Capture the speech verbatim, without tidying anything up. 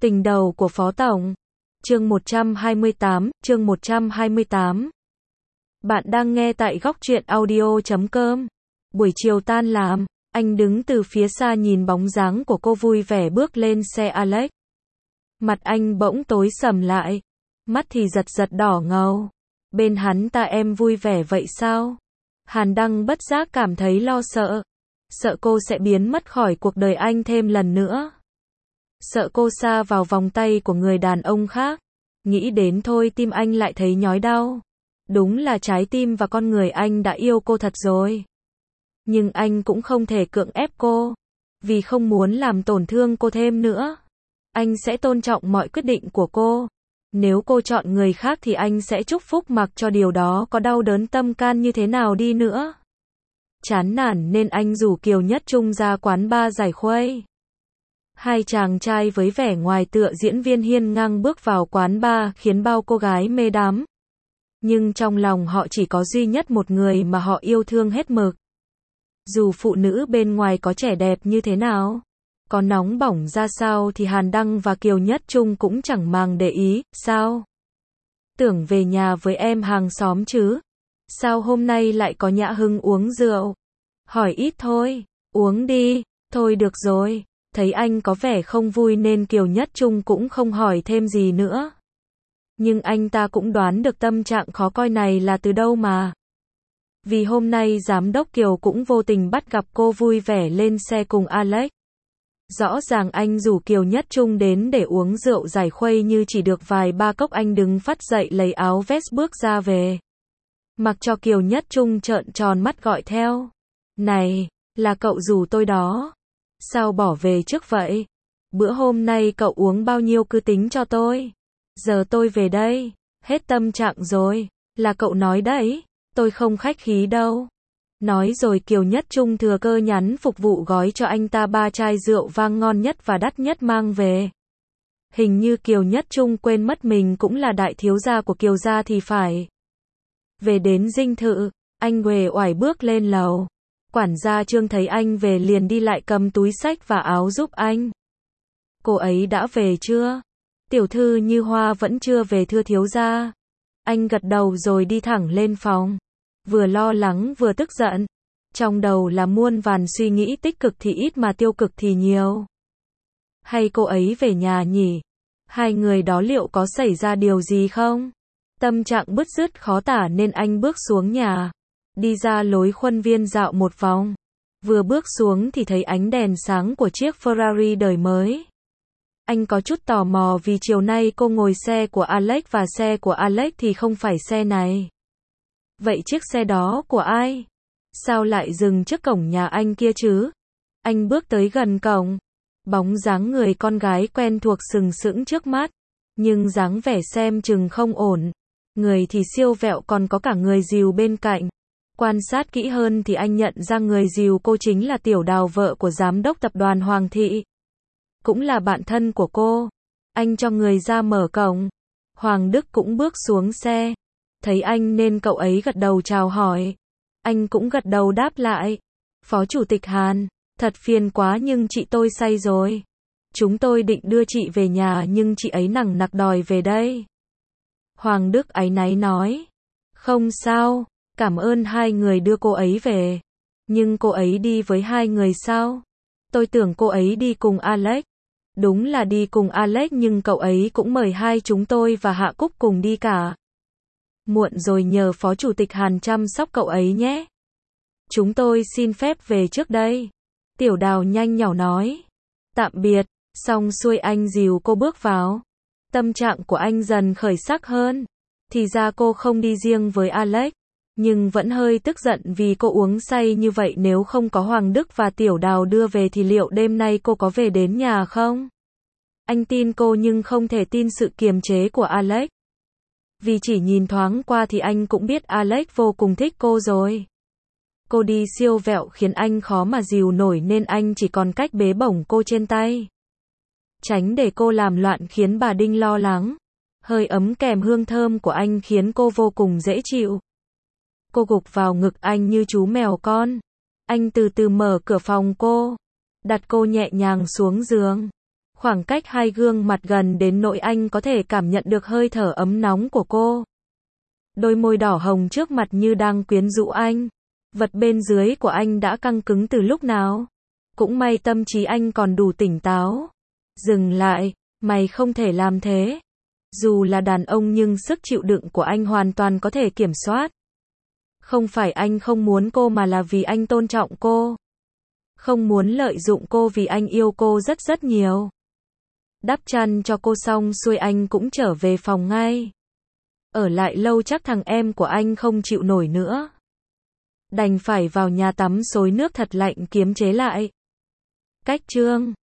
Tình đầu của Phó Tổng. Chương một trăm hai mươi tám, chương một trăm hai mươi tám. Bạn đang nghe tại góc truyện audio chấm com. Buổi chiều tan làm, anh đứng từ phía xa nhìn bóng dáng của cô vui vẻ bước lên xe Alex. Mặt anh bỗng tối sầm lại, mắt thì giật giật đỏ ngầu. Bên hắn ta em vui vẻ vậy sao? Hàn Đăng bất giác cảm thấy lo sợ. Sợ cô sẽ biến mất khỏi cuộc đời anh thêm lần nữa. Sợ cô sa vào vòng tay của người đàn ông khác. Nghĩ đến thôi tim anh lại thấy nhói đau. Đúng là trái tim và con người anh đã yêu cô thật rồi. Nhưng anh cũng không thể cưỡng ép cô. Vì không muốn làm tổn thương cô thêm nữa. Anh sẽ tôn trọng mọi quyết định của cô. Nếu cô chọn người khác thì anh sẽ chúc phúc mặc cho điều đó có đau đớn tâm can như thế nào đi nữa. Chán nản nên anh rủ Kiều Nhất Trung ra quán bar giải khuây. Hai chàng trai với vẻ ngoài tựa diễn viên hiên ngang bước vào quán bar khiến bao cô gái mê đắm. Nhưng trong lòng họ chỉ có duy nhất một người mà họ yêu thương hết mực. Dù phụ nữ bên ngoài có trẻ đẹp như thế nào, có nóng bỏng ra sao thì Hàn Đăng và Kiều Nhất Trung cũng chẳng màng để ý, sao? Tưởng về nhà với em hàng xóm chứ? Sao hôm nay lại có nhã hứng uống rượu? Hỏi ít thôi, uống đi, thôi được rồi. Thấy anh có vẻ không vui nên Kiều Nhất Trung cũng không hỏi thêm gì nữa. Nhưng anh ta cũng đoán được tâm trạng khó coi này là từ đâu mà. Vì hôm nay giám đốc Kiều cũng vô tình bắt gặp cô vui vẻ lên xe cùng Alex. Rõ ràng anh rủ Kiều Nhất Trung đến để uống rượu giải khuây như chỉ được vài ba cốc anh đứng phắt dậy lấy áo vest bước ra về. Mặc cho Kiều Nhất Trung trợn tròn mắt gọi theo. Này, là cậu rủ tôi đó. Sao bỏ về trước vậy? Bữa hôm nay cậu uống bao nhiêu cứ tính cho tôi. Giờ tôi về đây. Hết tâm trạng rồi. Là cậu nói đấy. Tôi không khách khí đâu. Nói rồi Kiều Nhất Trung thừa cơ nhắn phục vụ gói cho anh ta ba chai rượu vang ngon nhất và đắt nhất mang về. Hình như Kiều Nhất Trung quên mất mình cũng là đại thiếu gia của Kiều gia thì phải. Về đến dinh thự, anh uể oải bước lên lầu. Quản gia Trương thấy anh về liền đi lại cầm túi xách và áo giúp anh. Cô ấy đã về chưa? Tiểu thư Như Hoa vẫn chưa về thưa thiếu gia. Anh gật đầu rồi đi thẳng lên phòng. Vừa lo lắng vừa tức giận. Trong đầu là muôn vàn suy nghĩ tích cực thì ít mà tiêu cực thì nhiều. Hay cô ấy về nhà nhỉ? Hai người đó liệu có xảy ra điều gì không? Tâm trạng bứt rứt khó tả nên anh bước xuống nhà. Đi ra lối khuôn viên dạo một vòng. Vừa bước xuống thì thấy ánh đèn sáng của chiếc Ferrari đời mới. Anh có chút tò mò vì chiều nay cô ngồi xe của Alex và xe của Alex thì không phải xe này. Vậy chiếc xe đó của ai? Sao lại dừng trước cổng nhà anh kia chứ? Anh bước tới gần cổng. Bóng dáng người con gái quen thuộc sừng sững trước mắt. Nhưng dáng vẻ xem chừng không ổn. Người thì siêu vẹo còn có cả người dìu bên cạnh. Quan sát kỹ hơn thì anh nhận ra người dìu cô chính là Tiểu Đào vợ của giám đốc tập đoàn Hoàng Thị. Cũng là bạn thân của cô. Anh cho người ra mở cổng. Hoàng Đức cũng bước xuống xe. Thấy anh nên cậu ấy gật đầu chào hỏi. Anh cũng gật đầu đáp lại. Phó Chủ tịch Hàn, thật phiền quá nhưng chị tôi say rồi. Chúng tôi định đưa chị về nhà nhưng chị ấy nằng nặc đòi về đây. Hoàng Đức áy náy nói. Không sao, cảm ơn hai người đưa cô ấy về. Nhưng cô ấy đi với hai người sao? Tôi tưởng cô ấy đi cùng Alex. Đúng là đi cùng Alex nhưng cậu ấy cũng mời hai chúng tôi và Hạ Cúc cùng đi cả. Muộn rồi nhờ Phó Chủ tịch Hàn chăm sóc cậu ấy nhé. Chúng tôi xin phép về trước đây. Tiểu Đào nhanh nhỏ nói. Tạm biệt, xong xuôi anh dìu cô bước vào. Tâm trạng của anh dần khởi sắc hơn. Thì ra cô không đi riêng với Alex. Nhưng vẫn hơi tức giận vì cô uống say như vậy, nếu không có Hoàng Đức và Tiểu Đào đưa về thì liệu đêm nay cô có về đến nhà không? Anh tin cô nhưng không thể tin sự kiềm chế của Alex. Vì chỉ nhìn thoáng qua thì anh cũng biết Alex vô cùng thích cô rồi. Cô đi siêu vẹo khiến anh khó mà dìu nổi nên anh chỉ còn cách bế bổng cô trên tay. Tránh để cô làm loạn khiến bà Đinh lo lắng. Hơi ấm kèm hương thơm của anh khiến cô vô cùng dễ chịu. Cô gục vào ngực anh như chú mèo con. Anh từ từ mở cửa phòng cô. Đặt cô nhẹ nhàng xuống giường. Khoảng cách hai gương mặt gần đến nỗi anh có thể cảm nhận được hơi thở ấm nóng của cô. Đôi môi đỏ hồng trước mặt như đang quyến rũ anh. Vật bên dưới của anh đã căng cứng từ lúc nào. Cũng may tâm trí anh còn đủ tỉnh táo. Dừng lại, mày không thể làm thế. Dù là đàn ông nhưng sức chịu đựng của anh hoàn toàn có thể kiểm soát. Không phải anh không muốn cô mà là vì anh tôn trọng cô. Không muốn lợi dụng cô vì anh yêu cô rất rất nhiều. Đắp chăn cho cô xong xuôi anh cũng trở về phòng ngay. Ở lại lâu chắc thằng em của anh không chịu nổi nữa. Đành phải vào nhà tắm xối nước thật lạnh kiềm chế lại. Cách chương